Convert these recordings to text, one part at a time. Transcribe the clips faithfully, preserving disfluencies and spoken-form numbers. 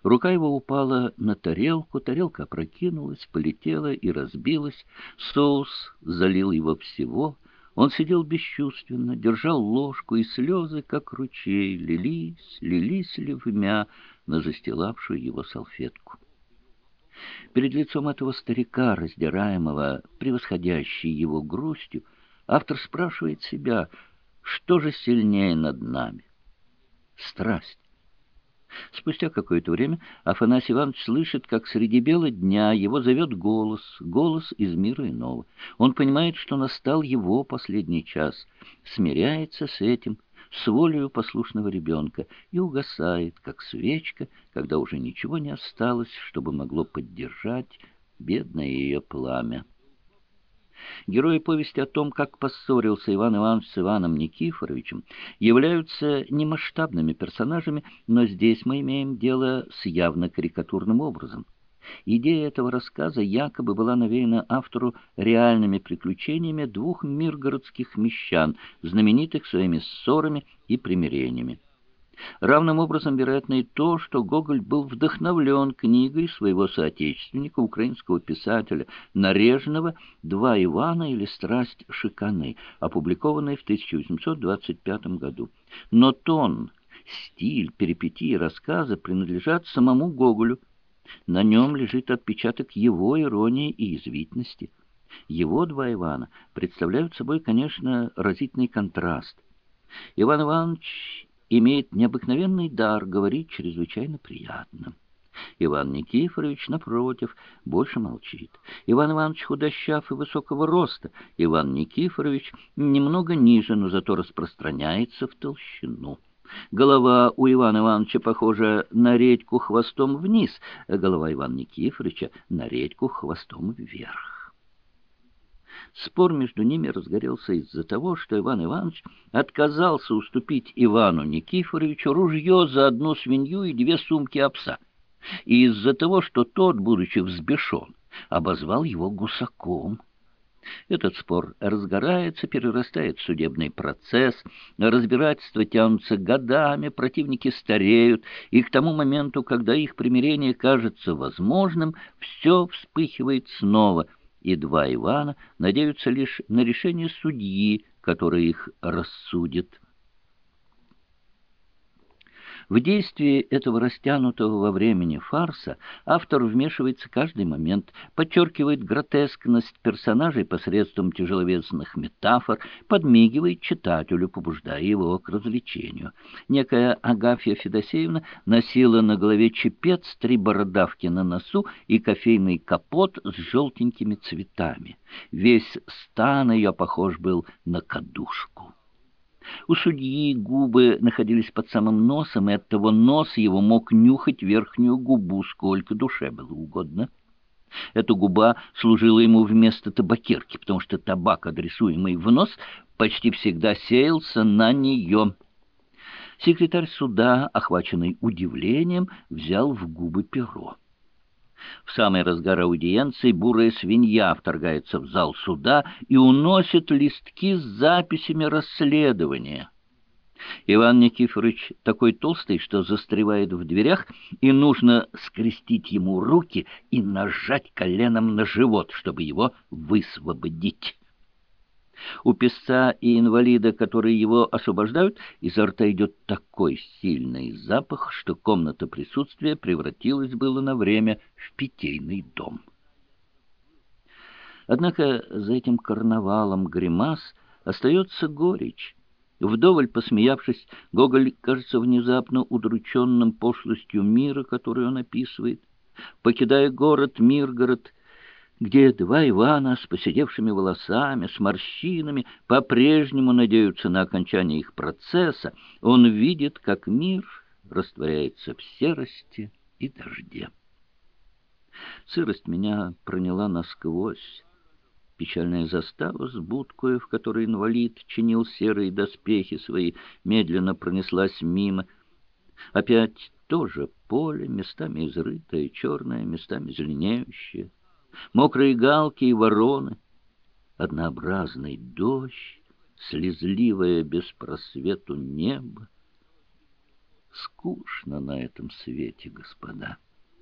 Рука его упала на тарелку, тарелка опрокинулась, полетела и разбилась, соус залил его всего. Он сидел бесчувственно, держал ложку, и слезы, как ручей, лились, лились ливмя на застилавшую его салфетку. Перед лицом этого старика, раздираемого превосходящей его грустью, автор спрашивает себя, что же сильнее над нами? Страсть. Спустя какое-то время Афанасий Иванович слышит, как среди бела дня его зовет голос, голос из мира иного. Он понимает, что настал его последний час, смиряется с этим, с волею послушного ребенка, и угасает, как свечка, когда уже ничего не осталось, чтобы могло поддержать бедное ее пламя. Герои повести о том, как поссорился Иван Иванович с Иваном Никифоровичем, являются немасштабными персонажами, но здесь мы имеем дело с явно карикатурным образом. Идея этого рассказа якобы была навеяна автору реальными приключениями двух миргородских мещан, знаменитых своими ссорами и примирениями. Равным образом, вероятно, и то, что Гоголь был вдохновлен книгой своего соотечественника, украинского писателя Нарежного «Два Ивана» или «Страсть шиканы», опубликованной в тысяча восемьсот двадцать пятом году. Но тон, стиль, перипетии рассказа принадлежат самому Гоголю. На нем лежит отпечаток его иронии и язвительности. Его «Два Ивана» представляют собой, конечно, разительный контраст. Иван Иванович имеет необыкновенный дар говорить чрезвычайно приятно. Иван Никифорович, напротив, больше молчит. Иван Иванович худощав и высокого роста. Иван Никифорович немного ниже, но зато распространяется в толщину. Голова у Ивана Ивановича похожа на редьку хвостом вниз, а голова Ивана Никифоровича на редьку хвостом вверх. Спор между ними разгорелся из-за того, что Иван Иванович отказался уступить Ивану Никифоровичу ружье за одну свинью и две сумки овса, и из-за того, что тот, будучи взбешен, обозвал его гусаком. Этот спор разгорается, перерастает в судебный процесс, разбирательства тянутся годами, противники стареют, и к тому моменту, когда их примирение кажется возможным, все вспыхивает снова, и два Ивана надеются лишь на решение судьи, который их рассудит. В действие этого растянутого во времени фарса автор вмешивается каждый момент, подчеркивает гротескность персонажей посредством тяжеловесных метафор, подмигивает читателю, побуждая его к развлечению. Некая Агафья Федосеевна носила на голове чепец, три бородавки на носу и кофейный капот с желтенькими цветами. Весь стан ее похож был на кадушку. У судьи губы находились под самым носом, и оттого нос его мог нюхать верхнюю губу, сколько душе было угодно. Эта губа служила ему вместо табакерки, потому что табак, адресуемый в нос, почти всегда сеялся на нее. Секретарь суда, охваченный удивлением, взял в губы перо. В самый разгар аудиенции бурая свинья вторгается в зал суда и уносит листки с записями расследования. Иван Никифорович такой толстый, что застревает в дверях, и нужно скрестить ему руки и нажать коленом на живот, чтобы его высвободить. У песца и инвалида, которые его освобождают, изо рта идет такой сильный запах, что комната присутствия превратилась было на время в питейный дом. Однако за этим карнавалом гримас остается горечь. Вдоволь посмеявшись, Гоголь кажется внезапно удрученным пошлостью мира, который он описывает. Покидая город Миргород, где два Ивана с поседевшими волосами, с морщинами, по-прежнему надеются на окончание их процесса, он видит, как мир растворяется в серости и дожде. Сырость меня проняла насквозь. Печальная застава с будкою, в которой инвалид чинил серые доспехи свои, медленно пронеслась мимо. Опять тоже поле, местами изрытое, черное, местами зеленеющее. Мокрые галки и вороны, однообразный дождь, слезливое без просвету небо. Скучно на этом свете, господа.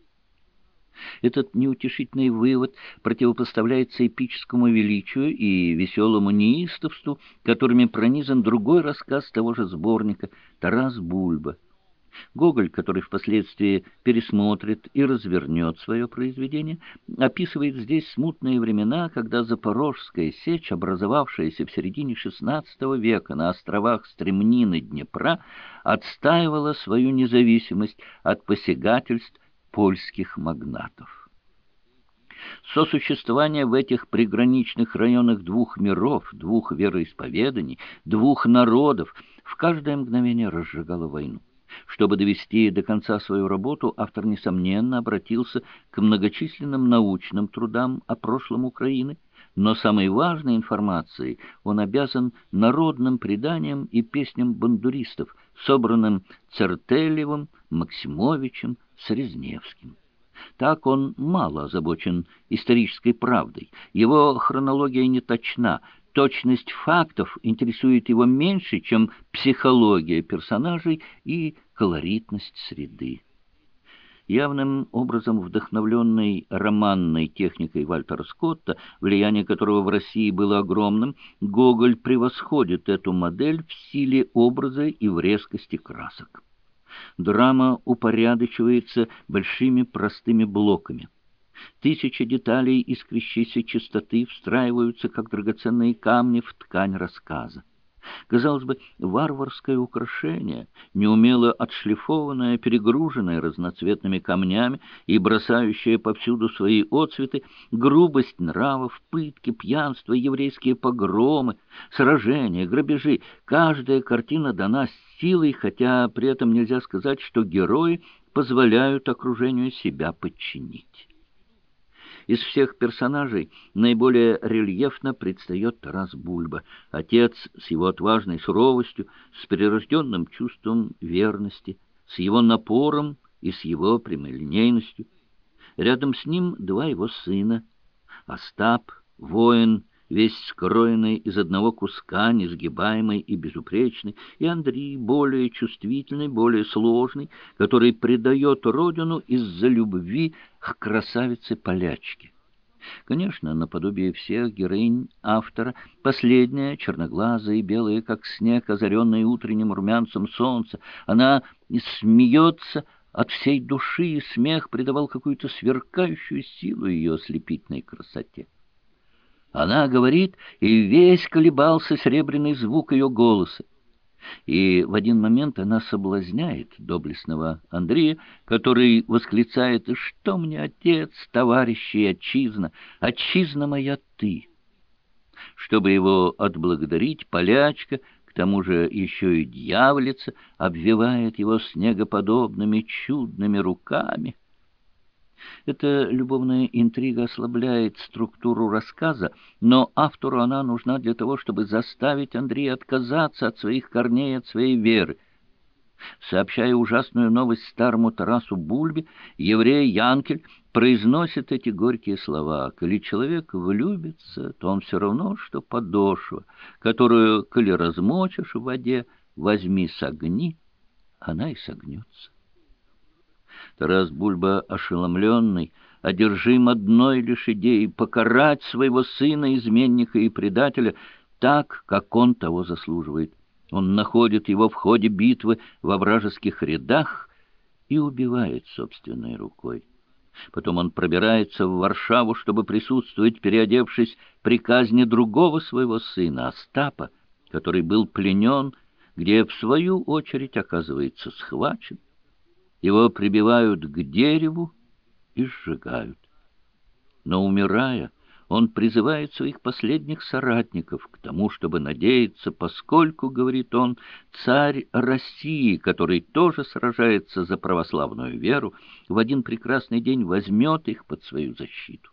Этот неутешительный вывод противопоставляется эпическому величию и веселому неистовству, которыми пронизан другой рассказ того же сборника «Тарас Бульба». Гоголь, который впоследствии пересмотрит и развернет свое произведение, описывает здесь смутные времена, когда Запорожская сечь, образовавшаяся в середине шестнадцатого века на островах Стремнины Днепра, отстаивала свою независимость от посягательств польских магнатов. Сосуществование в этих приграничных районах двух миров, двух вероисповеданий, двух народов в каждое мгновение разжигало войну. Чтобы довести до конца свою работу, автор, несомненно, обратился к многочисленным научным трудам о прошлом Украины, но самой важной информацией он обязан народным преданиям и песням бандуристов, собранным Цертелевым, Максимовичем, Срезневским. Так он мало озабочен исторической правдой, его хронология не точна, точность фактов интересует его меньше, чем психология персонажей и колоритность среды. Явным образом вдохновленный романной техникой Вальтера Скотта, влияние которого в России было огромным, Гоголь превосходит эту модель в силе образа и в резкости красок. Драма упорядочивается большими простыми блоками. Тысячи деталей искрящейся чистоты встраиваются, как драгоценные камни, в ткань рассказа. Казалось бы, варварское украшение, неумело отшлифованное, перегруженное разноцветными камнями и бросающее повсюду свои отцветы, грубость нравов, пытки, пьянство, еврейские погромы, сражения, грабежи. Каждая картина дана с силой, хотя при этом нельзя сказать, что герои позволяют окружению себя подчинить. Из всех персонажей наиболее рельефно предстает Тарас Бульба, отец с его отважной суровостью, с прирожденным чувством верности, с его напором и с его прямолинейностью. Рядом с ним два его сына — Остап, воин, весь скроенный из одного куска, несгибаемый и безупречный, и Андрей, более чувствительный, более сложный, который предает родину из-за любви к красавице-полячке. Конечно, наподобие всех героинь автора, последняя, черноглазая и белая, как снег, озаренная утренним румянцем солнца, она смеется от всей души, и смех придавал какую-то сверкающую силу ее ослепительной красоте. Она говорит, и весь колебался серебряный звук ее голоса. И в один момент она соблазняет доблестного Андрея, который восклицает: «Что мне, отец, товарищи и отчизна? Отчизна моя ты!» Чтобы его отблагодарить, полячка, к тому же еще и дьяволица, обвивает его снегоподобными чудными руками. Эта любовная интрига ослабляет структуру рассказа, но автору она нужна для того, чтобы заставить Андрея отказаться от своих корней, от своей веры. Сообщая ужасную новость старому Тарасу Бульбе, еврей Янкель произносит эти горькие слова: «Коли человек влюбится, то он все равно, что подошва, которую, коли размочишь в воде, возьми согни, она и согнется». Тарас Бульба, ошеломленный, одержим одной лишь идеей — покарать своего сына, изменника и предателя, так, как он того заслуживает. Он находит его в ходе битвы во вражеских рядах и убивает собственной рукой. Потом он пробирается в Варшаву, чтобы присутствовать, переодевшись, при казни другого своего сына, Остапа, который был пленен, где, в свою очередь, оказывается схвачен. Его прибивают к дереву и сжигают. Но, умирая, он призывает своих последних соратников к тому, чтобы надеяться, поскольку, говорит он, царь России, который тоже сражается за православную веру, в один прекрасный день возьмет их под свою защиту.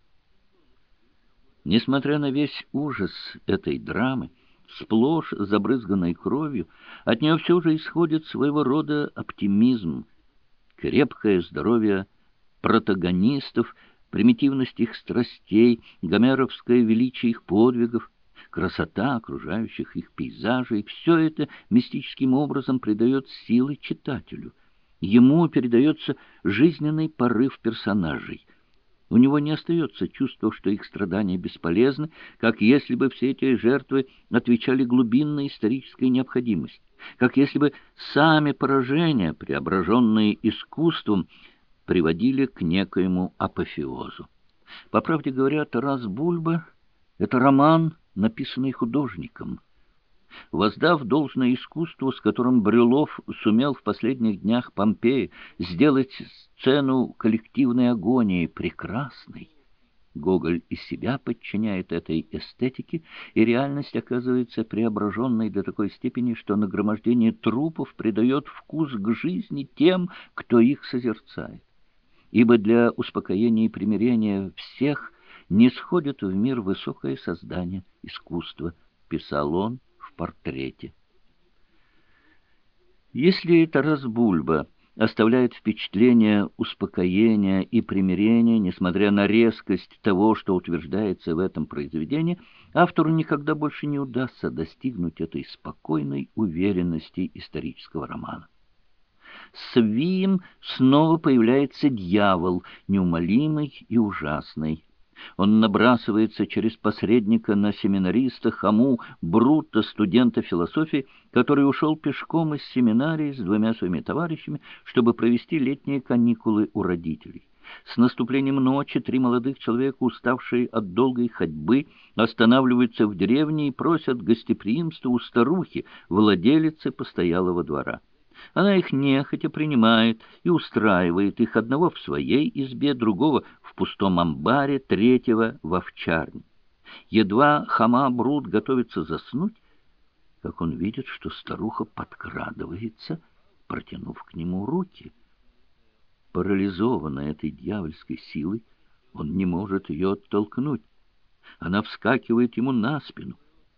Несмотря на весь ужас этой драмы, сплошь забрызганной кровью, от нее все же исходит своего рода оптимизм, крепкое здоровье протагонистов, примитивность их страстей, гомеровское величие их подвигов, красота окружающих их пейзажей — все это мистическим образом придает силы читателю. Ему передается жизненный порыв персонажей. У него не остается чувства, что их страдания бесполезны, как если бы все эти жертвы отвечали глубинной исторической необходимости, как если бы сами поражения, преображенные искусством, приводили к некоему апофеозу. По правде говоря, Тарас Бульба — это роман, написанный художником. Воздав должное искусству, с которым Брюлов сумел в последних днях Помпеи сделать сцену коллективной агонии прекрасной, Гоголь и себя подчиняет этой эстетике, и реальность оказывается преображенной до такой степени, что нагромождение трупов придает вкус к жизни тем, кто их созерцает. Ибо для успокоения и примирения всех не сходит в мир высокое создание искусства, писал он в портрете. Если Тарас Бульба оставляет впечатление успокоения и примирения, несмотря на резкость того, что утверждается в этом произведении, автору никогда больше не удастся достигнуть этой спокойной уверенности исторического романа. С Вием снова появляется дьявол, неумолимый и ужасный. Он набрасывается через посредника на семинариста Хому Брута, студента философии, который ушел пешком из семинарии с двумя своими товарищами, чтобы провести летние каникулы у родителей. С наступлением ночи три молодых человека, уставшие от долгой ходьбы, останавливаются в деревне и просят гостеприимства у старухи, владелицы постоялого двора. Она их нехотя принимает и устраивает их, одного в своей избе, другого в пустом амбаре, третьего в овчарне. Едва Хома Брут готовится заснуть, как он видит, что старуха подкрадывается, протянув к нему руки. Парализованный этой дьявольской силой, он не может ее оттолкнуть. Она вскакивает ему на спину.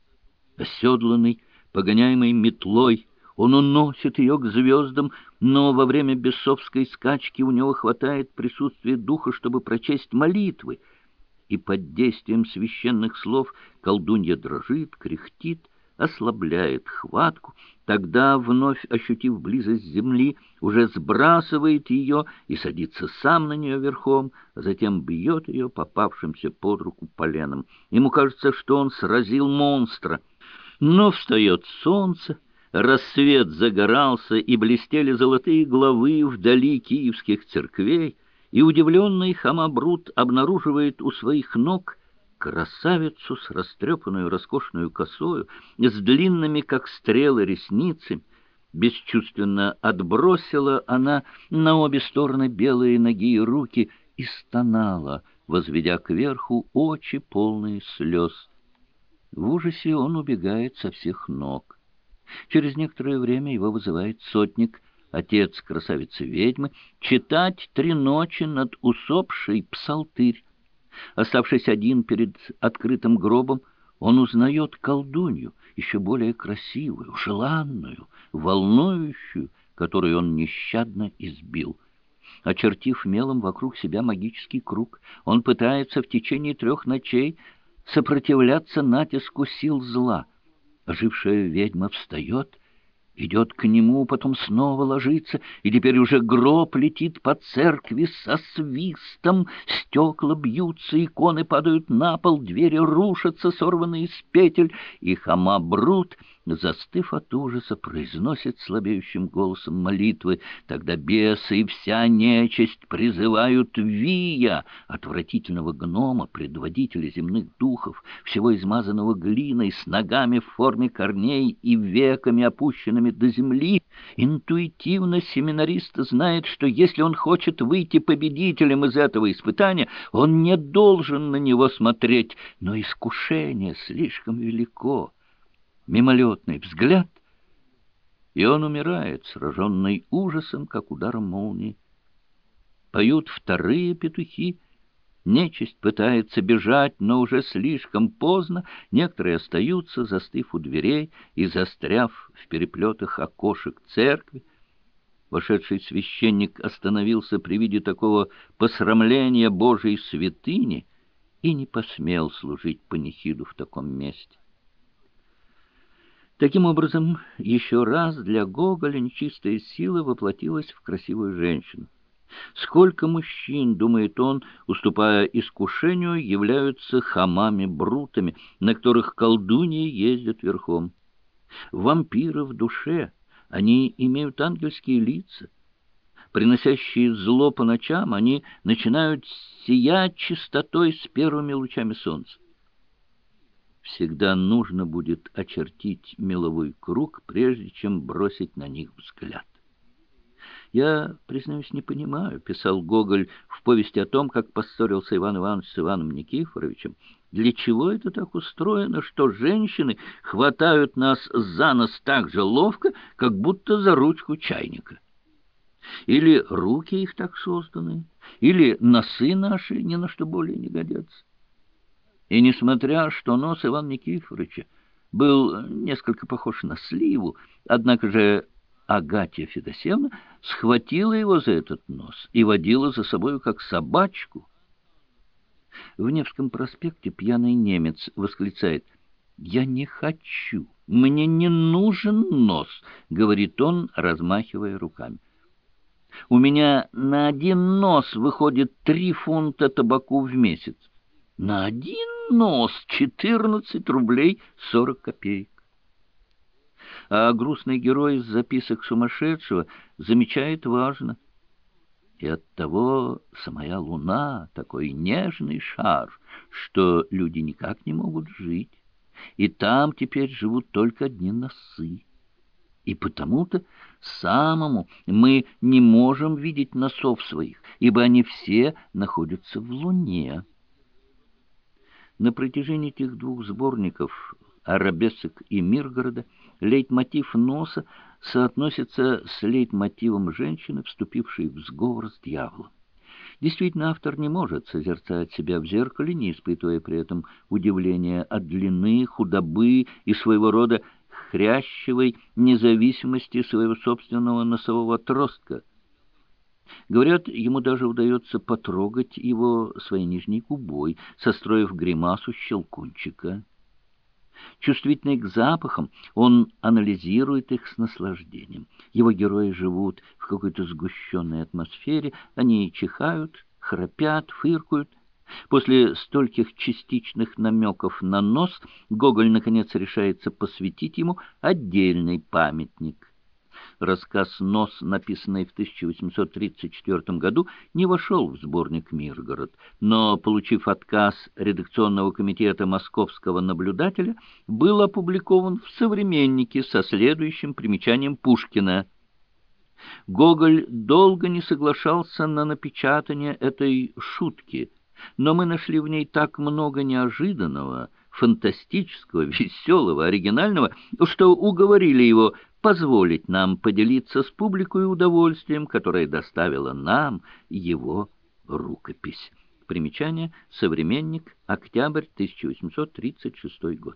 Оседланный, погоняемый метлой, он уносит ее к звездам, но во время бесовской скачки у него хватает присутствия духа, чтобы прочесть молитвы, и под действием священных слов колдунья дрожит, кряхтит, ослабляет хватку, тогда, вновь ощутив близость земли, уже сбрасывает ее и садится сам на нее верхом, а затем бьет ее попавшимся под руку поленом. Ему кажется, что он сразил монстра, но встает солнце, рассвет загорался, и блестели золотые главы вдали киевских церквей, и удивленный Хома Брут обнаруживает у своих ног красавицу с растрепанную роскошную косою, с длинными, как стрелы, ресницами. Бесчувственно отбросила она на обе стороны белые ноги и руки и стонала, возведя кверху очи, полные слез. В ужасе он убегает со всех ног. Через некоторое время его вызывает сотник, отец красавицы-ведьмы, читать три ночи над усопшей псалтырь. Оставшись один перед открытым гробом, он узнает колдунью, еще более красивую, желанную, волнующую, которую он нещадно избил. Очертив мелом вокруг себя магический круг, он пытается в течение трех ночей сопротивляться натиску сил зла. Ожившая ведьма встает, идет к нему, потом снова ложится, и теперь уже гроб летит по церкви со свистом, стекла бьются, иконы падают на пол, двери рушатся, сорванные с петель, и Хома Брут, застыв от ужаса, произносит слабеющим голосом молитвы. Тогда бесы и вся нечисть призывают Вия, отвратительного гнома, предводителя земных духов, всего измазанного глиной, с ногами в форме корней и веками опущенными до земли. Интуитивно семинарист знает, что если он хочет выйти победителем из этого испытания, он не должен на него смотреть, но искушение слишком велико. Мимолетный взгляд, и он умирает, сраженный ужасом, как ударом молнии. Поют вторые петухи. Нечисть пытается бежать, но уже слишком поздно. Некоторые остаются, застыв у дверей и застряв в переплетах окошек церкви. Вошедший священник остановился при виде такого посрамления Божьей святыни и не посмел служить панихиду в таком месте. Таким образом, еще раз для Гоголя нечистая сила воплотилась в красивую женщину. Сколько мужчин, думает он, уступая искушению, являются хамами-брутами, на которых колдуньи ездят верхом. Вампиры в душе, они имеют ангельские лица. Приносящие зло по ночам, они начинают сиять чистотой с первыми лучами солнца. Всегда нужно будет очертить меловой круг, прежде чем бросить на них взгляд. «Я, признаюсь, не понимаю», — писал Гоголь в повести о том, как поссорился Иван Иванович с Иваном Никифоровичем, «для чего это так устроено, что женщины хватают нас за нос так же ловко, как будто за ручку чайника? Или руки их так созданы, или носы наши ни на что более не годятся». И несмотря, что нос Ивана Никифоровича был несколько похож на сливу, однако же Агатья Федосеевна схватила его за этот нос и водила за собою, как собачку. В Невском проспекте пьяный немец восклицает: «Я не хочу, мне не нужен нос», — говорит он, размахивая руками. «У меня на один нос выходит три фунта табаку в месяц. На один нос четырнадцать рублей сорок копеек». А грустный герой из записок сумасшедшего замечает важно: «И оттого самая луна — такой нежный шар, что люди никак не могут жить, и там теперь живут только одни носы. И потому-то самому мы не можем видеть носов своих, ибо они все находятся в луне». На протяжении этих двух сборников «Арабесок» и «Миргорода» лейтмотив носа соотносится с лейтмотивом женщины, вступившей в сговор с дьяволом. Действительно, автор не может созерцать себя в зеркале, не испытывая при этом удивления от длины, худобы и своего рода хрящевой независимости своего собственного носового отростка. Говорят, ему даже удается потрогать его своей нижней губой, состроив гримасу щелкунчика. Чувствительный к запахам, он анализирует их с наслаждением. Его герои живут в какой-то сгущенной атмосфере, они чихают, храпят, фыркают. После стольких частичных намеков на нос Гоголь, наконец, решается посвятить ему отдельный памятник. Рассказ «Нос», написанный в тысяча восемьсот тридцать четвёртом году, не вошел в сборник «Миргород», но, получив отказ редакционного комитета «Московского наблюдателя», был опубликован в «Современнике» со следующим примечанием Пушкина. Гоголь долго не соглашался на напечатание этой шутки, но мы нашли в ней так много неожиданного, фантастического, веселого, оригинального, что уговорили его позволить нам поделиться с публикой удовольствием, которое доставила нам его рукопись. Примечание: «Современник», октябрь тысяча восемьсот тридцать шестой год.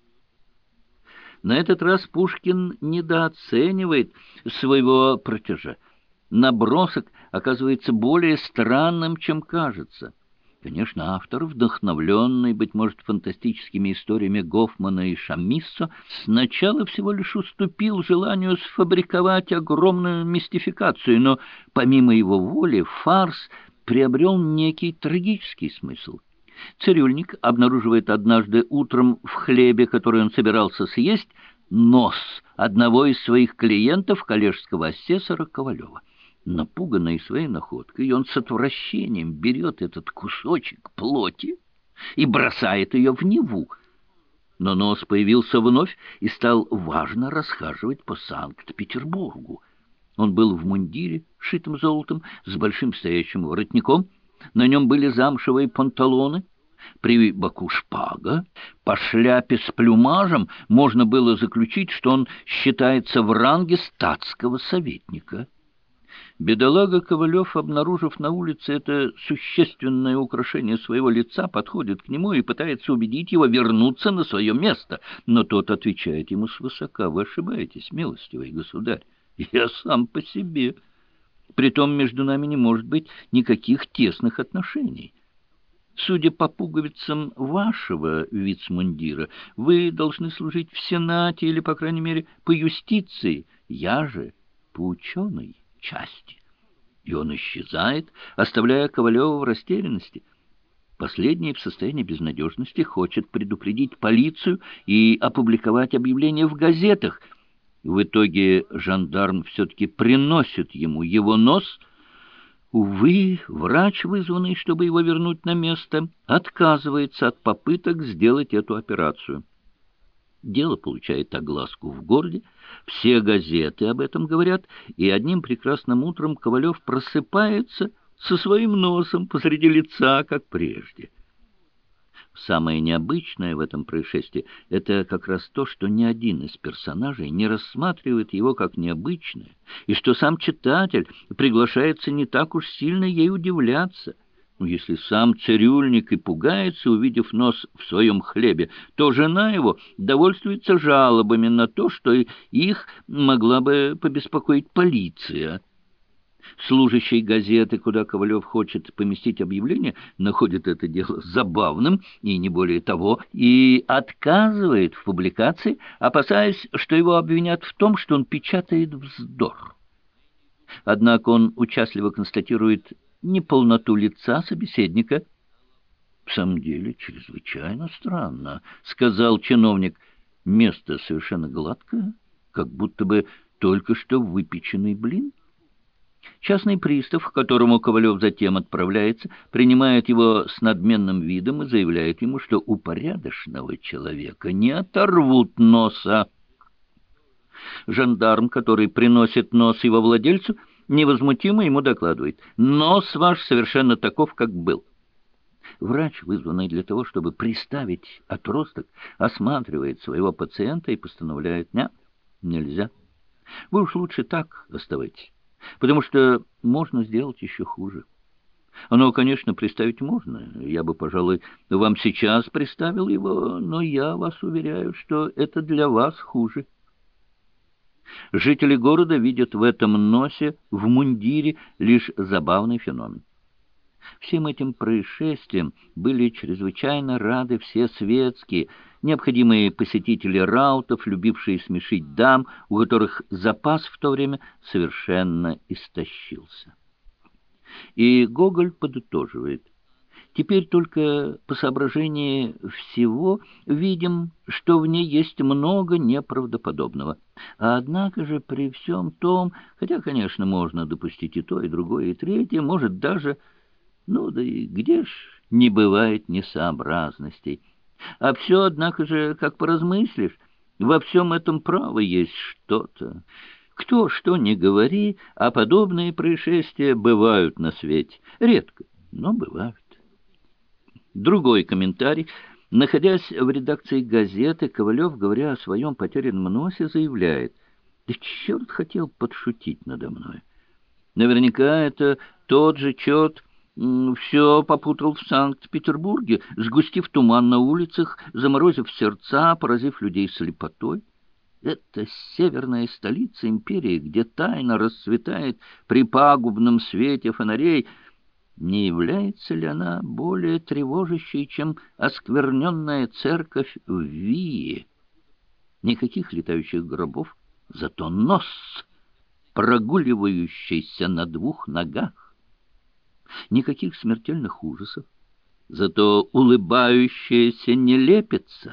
На этот раз Пушкин недооценивает своего протежа. Набросок оказывается более странным, чем кажется. Конечно, автор, вдохновленный, быть может, фантастическими историями Гофмана и Шамиссо, сначала всего лишь уступил желанию сфабриковать огромную мистификацию, но помимо его воли фарс приобрел некий трагический смысл. Цирюльник обнаруживает однажды утром в хлебе, который он собирался съесть, нос одного из своих клиентов, коллежского асессора Ковалева. Напуганный своей находкой, он с отвращением берет этот кусочек плоти и бросает ее в Неву. Но нос появился вновь и стал важно расхаживать по Санкт-Петербургу. Он был в мундире, шитым золотом, с большим стоячим воротником. На нем были замшевые панталоны, при боку шпага. По шляпе с плюмажем можно было заключить, что он считается в ранге статского советника. Бедолага Ковалев, обнаружив на улице это существенное украшение своего лица, подходит к нему и пытается убедить его вернуться на свое место. Но тот отвечает ему свысока: «Вы ошибаетесь, милостивый государь, я сам по себе. Притом между нами не может быть никаких тесных отношений». Судя по пуговицам вашего вицмундира, вы должны служить в Сенате или, по крайней мере, по юстиции, я же по ученой части». И он исчезает, оставляя Ковалева в растерянности. Последний в состоянии безнадежности хочет предупредить полицию и опубликовать объявление в газетах. В итоге жандарм все-таки приносит ему его нос. Увы, врач, вызванный, чтобы его вернуть на место, отказывается от попыток сделать эту операцию. Дело получает огласку в городе, все газеты об этом говорят, и одним прекрасным утром Ковалев просыпается со своим носом посреди лица, как прежде. Самое необычное в этом происшествии — это как раз то, что ни один из персонажей не рассматривает его как необычное, и что сам читатель приглашается не так уж сильно ей удивляться. Ну, если сам цирюльник и пугается, увидев нос в своем хлебе, то жена его довольствуется жалобами на то, что их могла бы побеспокоить полиция. Служащий газеты, куда Ковалев хочет поместить объявление, находит это дело забавным, и не более того, и отказывает в публикации, опасаясь, что его обвинят в том, что он печатает вздор. Однако он участливо констатирует неполноту лица собеседника. «В самом деле, чрезвычайно странно», — сказал чиновник. «Место совершенно гладкое, как будто бы только что выпеченный блин». Частный пристав, к которому Ковалев затем отправляется, принимает его с надменным видом и заявляет ему, что у порядочного человека не оторвут носа. Жандарм, который приносит нос его владельцу, невозмутимо ему докладывает: «Нос ваш совершенно таков, как был». Врач, вызванный для того, чтобы приставить отросток, осматривает своего пациента и постановляет: «Нет, нельзя. Вы уж лучше так оставайтесь, потому что можно сделать еще хуже. Оно, конечно, приставить можно. Я бы, пожалуй, вам сейчас приставил его, но я вас уверяю, что это для вас хуже». Жители города видят в этом носе, в мундире, лишь забавный феномен. Всем этим происшествиям были чрезвычайно рады все светские, необходимые посетители раутов, любившие смешить дам, у которых запас в то время совершенно истощился. И Гоголь подытоживает: «Теперь только по соображении всего видим, что в ней есть много неправдоподобного. А однако же при всем том, хотя, конечно, можно допустить и то, и другое, и третье, может даже... Ну да и где ж не бывает несообразностей? А все, однако же, как поразмыслишь, во всем этом право есть что-то. Кто что ни говори, а подобные происшествия бывают на свете. Редко, но бывают». Другой комментарий. Находясь в редакции газеты, Ковалев, говоря о своем потерянном носе, заявляет: «Да черт хотел подшутить надо мной. Наверняка это тот же черт все попутал в Санкт-Петербурге, сгустив туман на улицах, заморозив сердца, поразив людей слепотой. Это северная столица империи, где тайна расцветает при пагубном свете фонарей. Не является ли она более тревожащей, чем оскверненная церковь в Вии? Никаких летающих гробов, зато нос, прогуливающийся на двух ногах. Никаких смертельных ужасов, зато улыбающаяся нелепица.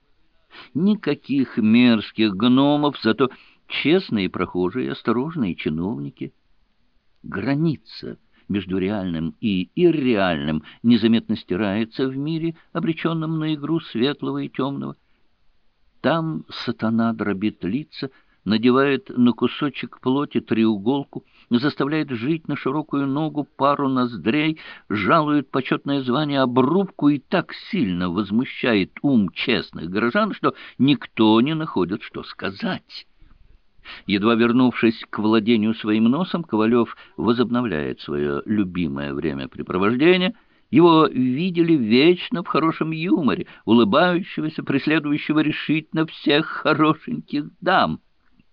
Никаких мерзких гномов, зато честные прохожие, осторожные чиновники. Граница между реальным и ирреальным незаметно стирается в мире, обреченном на игру светлого и темного. Там сатана дробит лица, надевает на кусочек плоти треуголку, заставляет жить на широкую ногу пару ноздрей, жалует почетное звание обрубку и так сильно возмущает ум честных горожан, что никто не находит, что сказать. Едва вернувшись к владению своим носом, Ковалев возобновляет свое любимое времяпрепровождение. Его видели вечно в хорошем юморе, улыбающегося, преследующего решительно всех хорошеньких дам.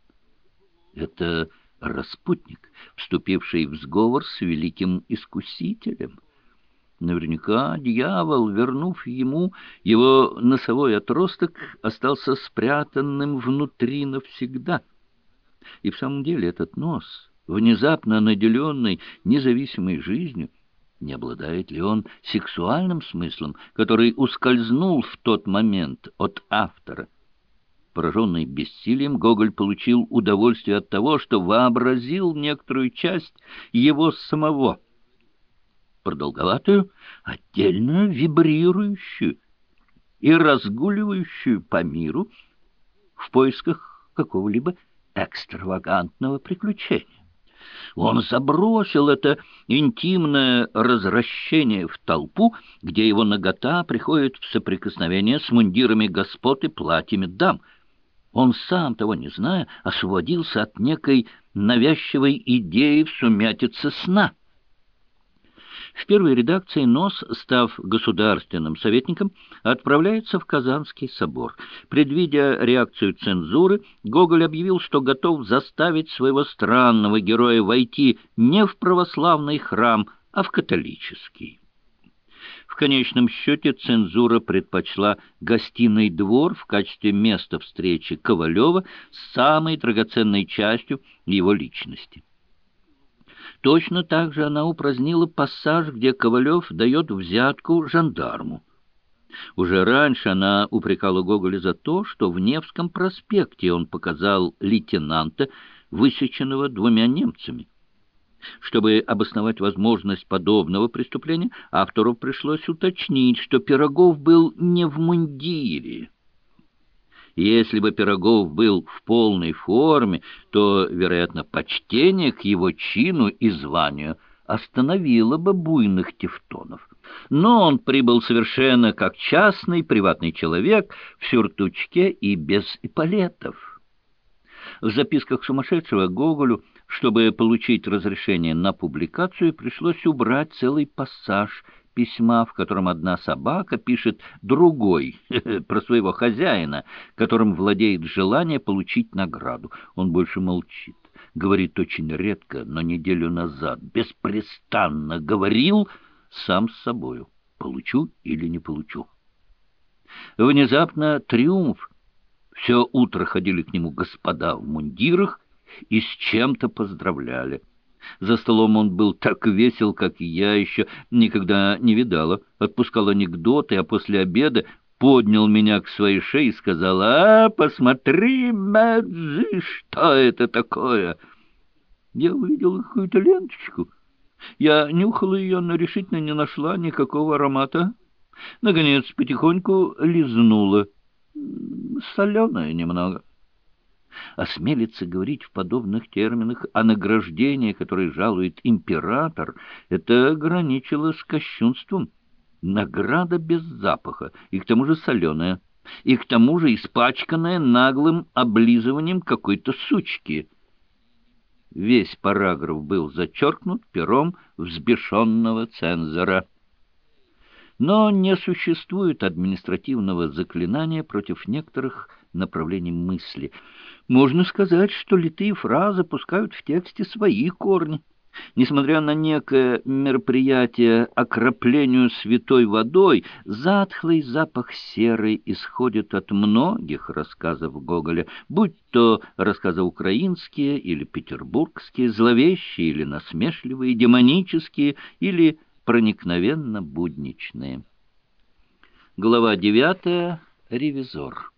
Это распутник, вступивший в сговор с великим искусителем. Наверняка дьявол, вернув ему его носовой отросток, остался спрятанным внутри навсегда. И в самом деле этот нос, внезапно наделенный независимой жизнью, не обладает ли он сексуальным смыслом, который ускользнул в тот момент от автора? Пораженный бессилием, Гоголь получил удовольствие от того, что вообразил некоторую часть его самого, продолговатую, отдельную, вибрирующую и разгуливающую по миру в поисках какого-либо экстравагантного приключения. Он забросил это интимное развращение в толпу, где его нагота приходит в соприкосновение с мундирами господ и платьями дам. Он, сам того не зная, освободился от некой навязчивой идеи в сумятице сна. В первой редакции Нос, став государственным советником, отправляется в Казанский собор. Предвидя реакцию цензуры, Гоголь объявил, что готов заставить своего странного героя войти не в православный храм, а в католический. В конечном счете цензура предпочла гостиный двор в качестве места встречи Ковалева с самой драгоценной частью его личности. Точно так же она упразднила пассаж, где Ковалев дает взятку жандарму. Уже раньше она упрекала Гоголя за то, что в Невском проспекте он показал лейтенанта, высеченного двумя немцами. Чтобы обосновать возможность подобного преступления, автору пришлось уточнить, что Пирогов был не в мундире. Если бы Пирогов был в полной форме, то, вероятно, почтение к его чину и званию остановило бы буйных тевтонов. Но он прибыл совершенно как частный приватный человек, в сюртучке и без эполетов. В записках сумасшедшего Гоголю, чтобы получить разрешение на публикацию, пришлось убрать целый пассаж письма, в котором одна собака пишет другой про своего хозяина, которым владеет желание получить награду. Он больше молчит, говорит очень редко, но неделю назад беспрестанно говорил сам с собою: получу или не получу. Внезапно триумф. Все утро ходили к нему господа в мундирах и с чем-то поздравляли. За столом он был так весел, как и я еще никогда не видала. Отпускал анекдоты, а после обеда поднял меня к своей шее и сказал: «А, посмотри, Мэджи, что это такое?» Я увидел какую-то ленточку. Я нюхала ее, но решительно не нашла никакого аромата. Наконец, потихоньку лизнула. Соленая немного. Осмелиться говорить в подобных терминах о награждении, которое жалует император, это граничило с кощунством. Награда без запаха, и к тому же соленая, и к тому же испачканная наглым облизыванием какой-то сучки. Весь параграф был зачеркнут пером взбешенного цензора. Но не существует административного заклинания против некоторых направлений мысли. Можно сказать, что литые фразы пускают в тексте свои корни. Несмотря на некое мероприятие окроплению святой водой, затхлый запах серы исходит от многих рассказов Гоголя, будь то рассказы украинские или петербургские, зловещие или насмешливые, демонические или проникновенно будничные. Глава девятая. Ревизор.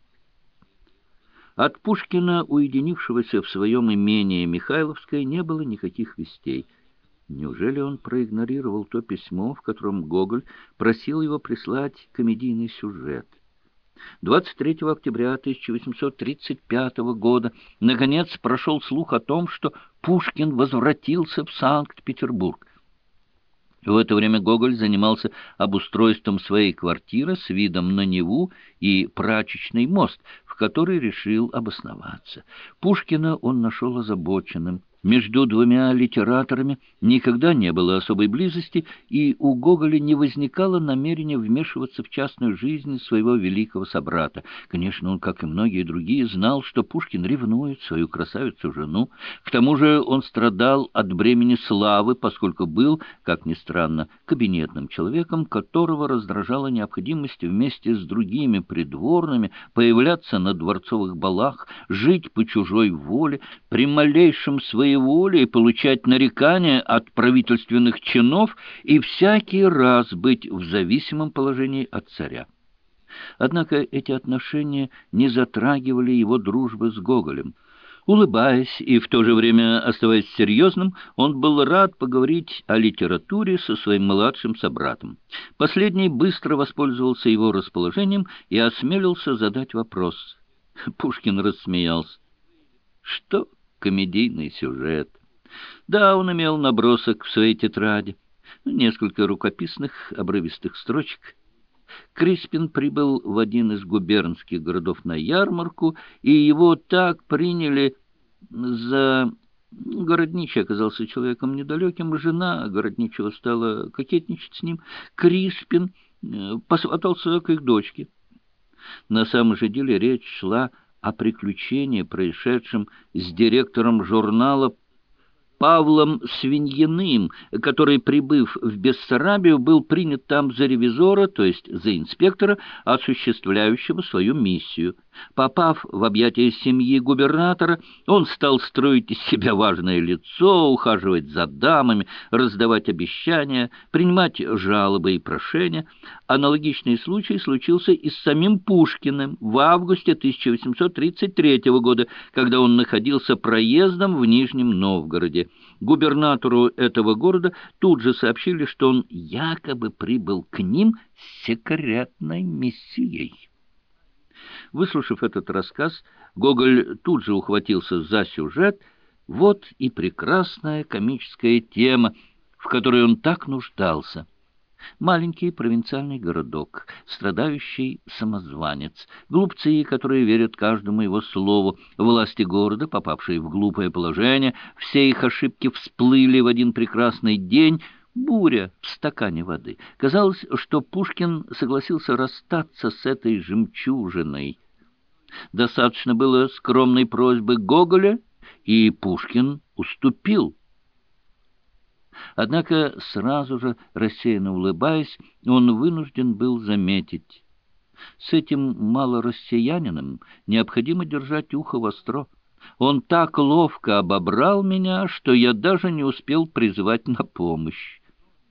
От Пушкина, уединившегося в своем имении Михайловское, не было никаких вестей. Неужели он проигнорировал то письмо, в котором Гоголь просил его прислать комедийный сюжет? двадцать третьего октября тысяча восемьсот тридцать пятого года наконец прошел слух о том, что Пушкин возвратился в Санкт-Петербург. В это время Гоголь занимался обустройством своей квартиры с видом на Неву и прачечный мост, в который решил обосноваться. Пушкина он нашел озабоченным. Между двумя литераторами никогда не было особой близости, и у Гоголя не возникало намерения вмешиваться в частную жизнь своего великого собрата. Конечно, он, как и многие другие, знал, что Пушкин ревнует свою красавицу-жену. К тому же он страдал от бремени славы, поскольку был, как ни странно, кабинетным человеком, которого раздражала необходимость вместе с другими придворными появляться на дворцовых балах, жить по чужой воле, при малейшем своем воли и получать нарекания от правительственных чинов и всякий раз быть в зависимом положении от царя. Однако эти отношения не затрагивали его дружбы с Гоголем. Улыбаясь и в то же время оставаясь серьезным, он был рад поговорить о литературе со своим младшим собратом. Последний быстро воспользовался его расположением и осмелился задать вопрос. Пушкин рассмеялся. Что комедийный сюжет? Да, он имел набросок в своей тетради, несколько рукописных обрывистых строчек. Криспин прибыл в один из губернских городов на ярмарку, и его так приняли за... Городничий оказался человеком недалеким, жена городничего стала кокетничать с ним. Криспин посватался к их дочке. На самом же деле речь шла о приключении, происшедшем с директором журнала Павлом Свиньиным, который, прибыв в Бессарабию, был принят там за ревизора, то есть за инспектора, осуществляющего свою миссию. Попав в объятия семьи губернатора, он стал строить из себя важное лицо, ухаживать за дамами, раздавать обещания, принимать жалобы и прошения. Аналогичный случай случился и с самим Пушкиным в августе тысяча восемьсот тридцать третьего года, когда он находился проездом в Нижнем Новгороде. Губернатору этого города тут же сообщили, что он якобы прибыл к ним с секретной миссией. Выслушав этот рассказ, Гоголь тут же ухватился за сюжет. Вот и прекрасная комическая тема, в которой он так нуждался. Маленький провинциальный городок, страдающий самозванец, глупцы, которые верят каждому его слову, власти города, попавшие в глупое положение, все их ошибки всплыли в один прекрасный день, буря в стакане воды. Казалось, что Пушкин согласился расстаться с этой жемчужиной. Достаточно было скромной просьбы Гоголя, и Пушкин уступил. Однако, сразу же, рассеянно улыбаясь, он вынужден был заметить: с этим малороссиянином необходимо держать ухо востро. Он так ловко обобрал меня, что я даже не успел призвать на помощь.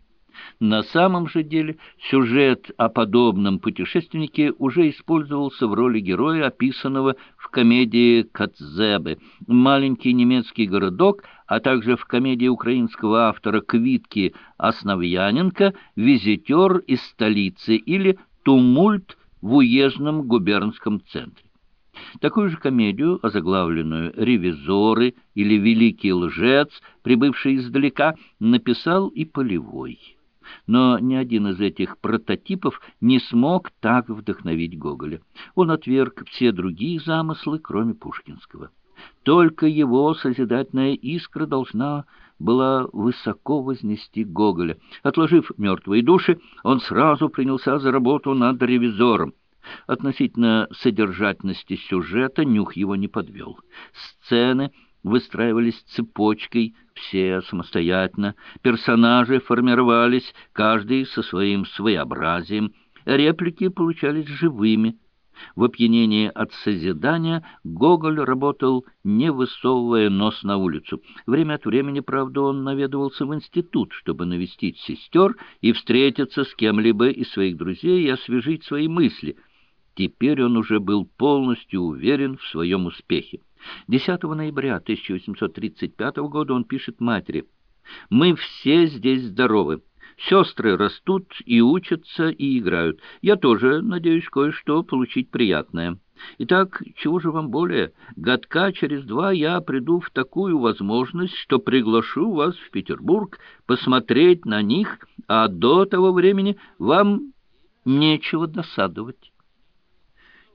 На самом же деле сюжет о подобном путешественнике уже использовался в роли героя, описанного в комедии «Коцзебе», маленький немецкий городок, а также в комедии украинского автора Квитки Основьяненко «Визитер из столицы» или «Тумульт в уездном губернском центре». Такую же комедию, озаглавленную «Ревизоры» или «Великий лжец», прибывший издалека, написал и Полевой. Но ни один из этих прототипов не смог так вдохновить Гоголя. Он отверг все другие замыслы, кроме пушкинского. Только его созидательная искра должна была высоко вознести Гоголя. Отложив «Мертвые души», он сразу принялся за работу над «Ревизором». Относительно содержательности сюжета нюх его не подвел. Сцены выстраивались цепочкой, все самостоятельно, персонажи формировались, каждый со своим своеобразием, реплики получались живыми. В опьянении от созидания Гоголь работал, не высовывая нос на улицу. Время от времени, правда, он наведывался в институт, чтобы навестить сестер и встретиться с кем-либо из своих друзей и освежить свои мысли. Теперь он уже был полностью уверен в своем успехе. десятого ноября тысяча восемьсот тридцать пятого года он пишет матери: «Мы все здесь здоровы. Сестры растут и учатся, и играют. Я тоже надеюсь кое-что получить приятное. Итак, чего же вам более? Годка через два я приду в такую возможность, что приглашу вас в Петербург посмотреть на них, а до того времени вам нечего досадовать».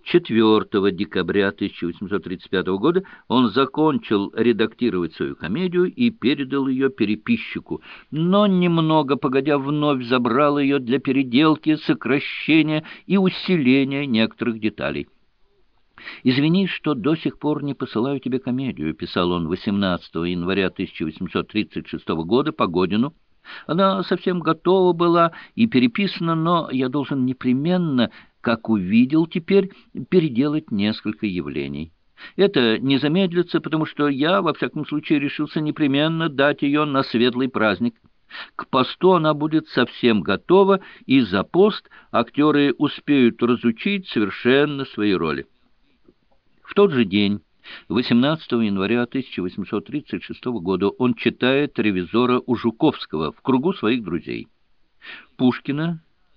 четвёртого декабря тысяча восемьсот тридцать пятого года он закончил редактировать свою комедию и передал ее переписчику, но немного погодя вновь забрал ее для переделки, сокращения и усиления некоторых деталей. «Извини, что до сих пор не посылаю тебе комедию», — писал он восемнадцатого января тысяча восемьсот тридцать шестого года Погодину. «Она совсем готова была и переписана, но я должен непременно, как увидел теперь, переделать несколько явлений. Это не замедлится, потому что я, во всяком случае, решился непременно дать ее на светлый праздник. К посту она будет совсем готова, и за пост актеры успеют разучить совершенно свои роли». В тот же день, восемнадцатого января тысяча восемьсот тридцать шестого года, он читает «Ревизора» у Жуковского в кругу своих друзей. Пушкина,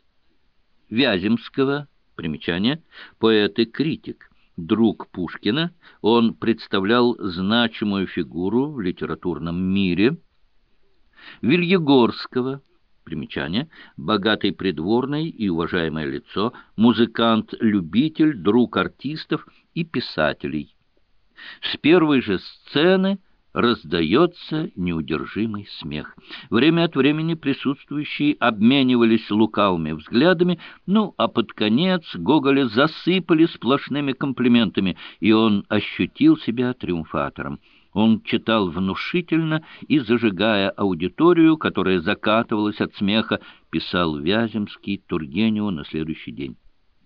Вяземского, примечание, поэт и критик, друг Пушкина, он представлял значимую фигуру в литературном мире. Вильегорского, примечание, богатый придворный и уважаемое лицо, музыкант-любитель, друг артистов и писателей. С первой же сцены раздается неудержимый смех. Время от времени присутствующие обменивались лукавыми взглядами, ну, а под конец Гоголя засыпали сплошными комплиментами, и он ощутил себя триумфатором. Он читал внушительно и, зажигая аудиторию, которая закатывалась от смеха, писал Вяземский Тургеневу на следующий день.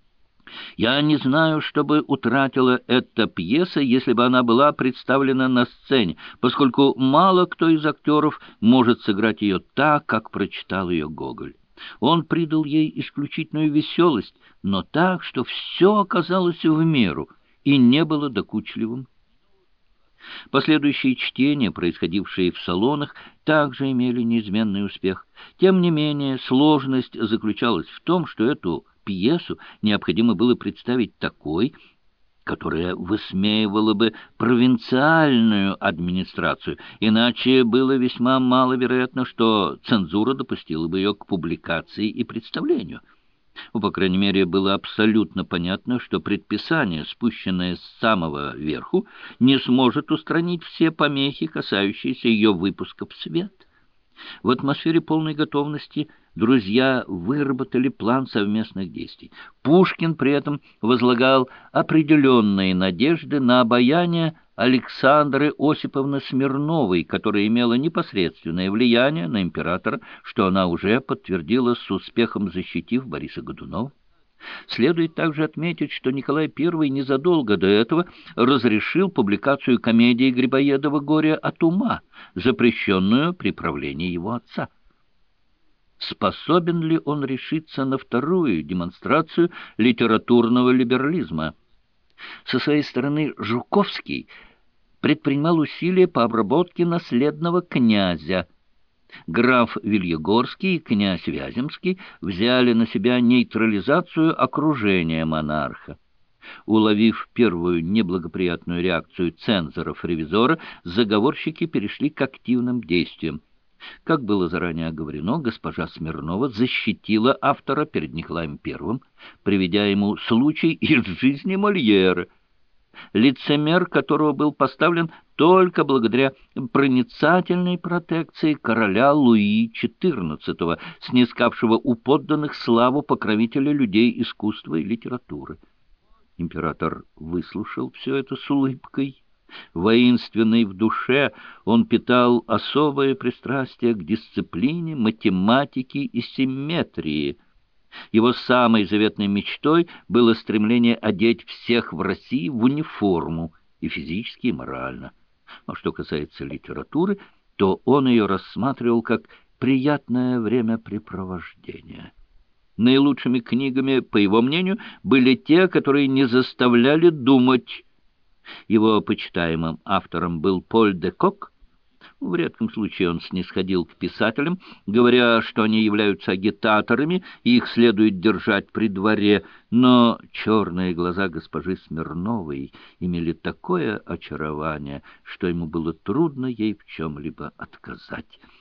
«Я не знаю, что бы утратила эта пьеса, если бы она была представлена на сцене, поскольку мало кто из актеров может сыграть ее так, как прочитал ее Гоголь. Он придал ей исключительную веселость, но так, что все оказалось в меру и не было докучливым». Последующие чтения, происходившие в салонах, также имели неизменный успех. Тем не менее, сложность заключалась в том, что эту пьесу необходимо было представить такой, которая высмеивала бы провинциальную администрацию, иначе было весьма маловероятно, что цензура допустила бы ее к публикации и представлению. Ну, по крайней мере, было абсолютно понятно, что предписание, спущенное с самого верху, не сможет устранить все помехи, касающиеся ее выпуска в свет. В атмосфере полной готовности друзья выработали план совместных действий. Пушкин при этом возлагал определенные надежды на обаяние Александры Осиповны Смирновой, которая имела непосредственное влияние на императора, что она уже подтвердила с успехом, защитив Бориса Годунова. Следует также отметить, что Николай Первый незадолго до этого разрешил публикацию комедии Грибоедова «Горе от ума», запрещенную при правлении его отца. Способен ли он решиться на вторую демонстрацию литературного либерализма? Со своей стороны Жуковский предпринимал усилия по обработке наследного князя. Граф Вильегорский и князь Вяземский взяли на себя нейтрализацию окружения монарха. Уловив первую неблагоприятную реакцию цензоров-ревизора, заговорщики перешли к активным действиям. Как было заранее оговорено, госпожа Смирнова защитила автора перед Николаем Первым, приведя ему случай из жизни Мольера, лицемер которого был поставлен только благодаря проницательной протекции короля Луи четырнадцатого, снискавшего у подданных славу покровителя людей искусства и литературы. Император выслушал все это с улыбкой. Воинственный в душе, он питал особое пристрастие к дисциплине, математике и симметрии. Его самой заветной мечтой было стремление одеть всех в России в униформу, и физически, и морально. Но что касается литературы, то он ее рассматривал как приятное времяпрепровождение. Наилучшими книгами, по его мнению, были те, которые не заставляли думать. Его почитаемым автором был Поль де Кок. В редком случае он снисходил к писателям, говоря, что они являются агитаторами, и их следует держать при дворе, но черные глаза госпожи Смирновой имели такое очарование, что ему было трудно ей в чем-либо отказать.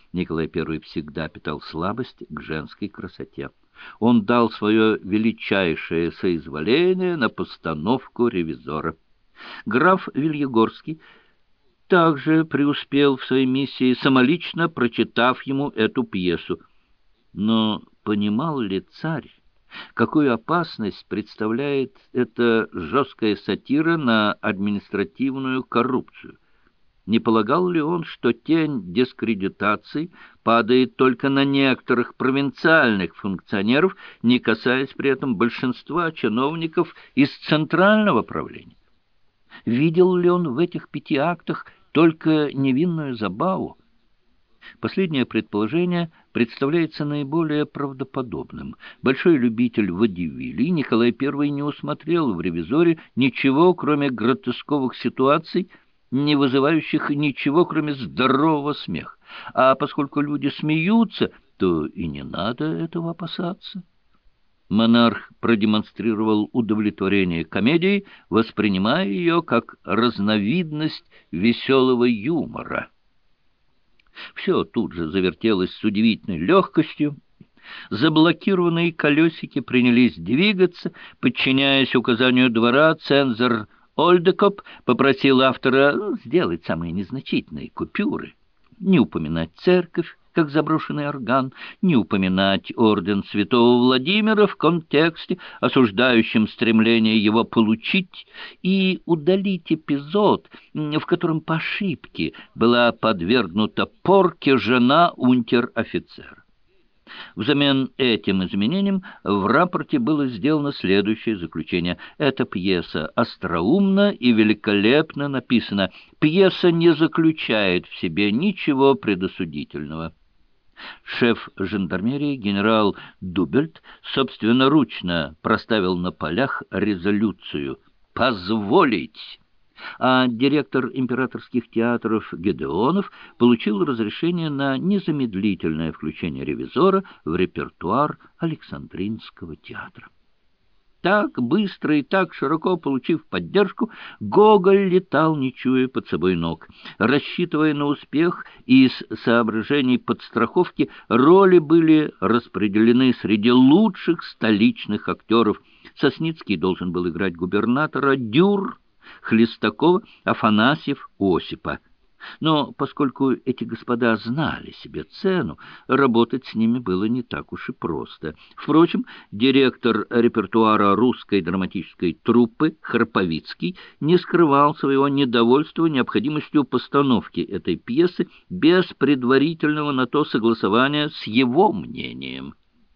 Николай Первый всегда питал слабость к женской красоте. Он дал свое величайшее соизволение на постановку «Ревизора». Граф Вильегорский также преуспел в своей миссии, самолично прочитав ему эту пьесу. Но понимал ли царь, какую опасность представляет эта жесткая сатира на административную коррупцию? Не полагал ли он, что тень дискредитации падает только на некоторых провинциальных функционеров, не касаясь при этом большинства чиновников из центрального правления? Видел ли он в этих пяти актах только невинную забаву? Последнее предположение представляется наиболее правдоподобным. Большой любитель водевилей Николай Первый не усмотрел в «Ревизоре» ничего, кроме гротесковых ситуаций, не вызывающих ничего, кроме здорового смеха. А поскольку люди смеются, то и не надо этого опасаться. Монарх продемонстрировал удовлетворение комедией, воспринимая ее как разновидность веселого юмора. Все тут же завертелось с удивительной легкостью. Заблокированные колесики принялись двигаться, подчиняясь указанию двора. Цензор Ольдекоп попросил автора сделать самые незначительные купюры, не упоминать церковь как заброшенный орган, не упоминать орден святого Владимира в контексте, осуждающем стремление его получить, и удалить эпизод, в котором по ошибке была подвергнута порке жена унтер-офицера. Взамен этим изменениям в рапорте было сделано следующее заключение. Эта пьеса остроумно и великолепно написана. Пьеса не заключает в себе ничего предосудительного. Шеф жандармерии генерал Дубельт собственноручно проставил на полях резолюцию «Позволить», а директор императорских театров Гедеонов получил разрешение на незамедлительное включение «Ревизора» в репертуар Александринского театра. Так быстро и так широко получив поддержку, Гоголь летал, не чуя под собой ног. Рассчитывая на успех и из соображений подстраховки, роли были распределены среди лучших столичных актеров. Сосницкий должен был играть губернатора, Дюр — Хлестакова, Афанасьев — Осипа. Но поскольку эти господа знали себе цену, работать с ними было не так уж и просто. Впрочем, директор репертуара русской драматической труппы Харповицкий не скрывал своего недовольства необходимостью постановки этой пьесы без предварительного на то согласования с его мнением.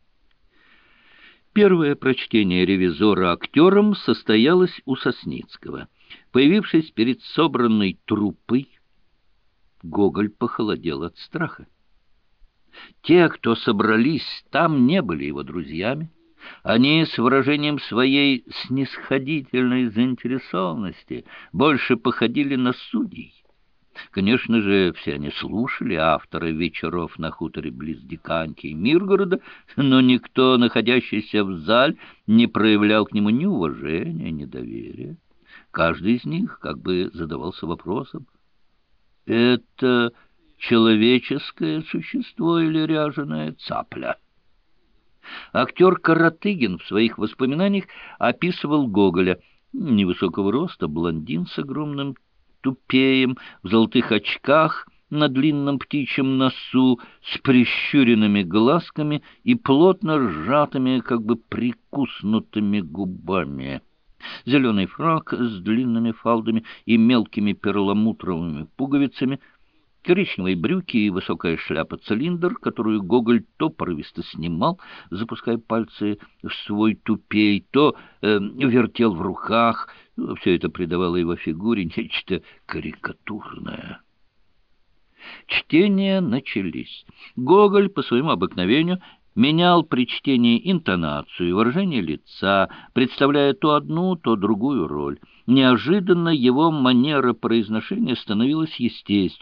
Первое прочтение «Ревизора» актером состоялось у Сосницкого. Появившись перед собранной труппой, Гоголь похолодел от страха. Те, кто собрались там, не были его друзьями. Они с выражением своей снисходительной заинтересованности больше походили на судей. Конечно же, все они слушали автора «Вечеров на хуторе близ Диканьки и Миргорода», но никто, находящийся в зале, не проявлял к нему ни уважения, ни доверия. Каждый из них как бы задавался вопросом: это человеческое существо или ряженая цапля? Актер Каратыгин в своих воспоминаниях описывал Гоголя: невысокого роста, блондин с огромным тупеем, в золотых очках, на длинном птичьем носу, с прищуренными глазками и плотно сжатыми, как бы прикуснутыми губами. Зеленый фрак с длинными фалдами и мелкими перламутровыми пуговицами, коричневые брюки и высокая шляпа-цилиндр, которую Гоголь то порывисто снимал, запуская пальцы в свой тупей, то э, вертел в руках. Все это придавало его фигуре нечто карикатурное. Чтения начались. Гоголь по своему обыкновению менял при чтении интонацию и выражение лица, представляя то одну, то другую роль. Неожиданно его манера произношения становилась естественной.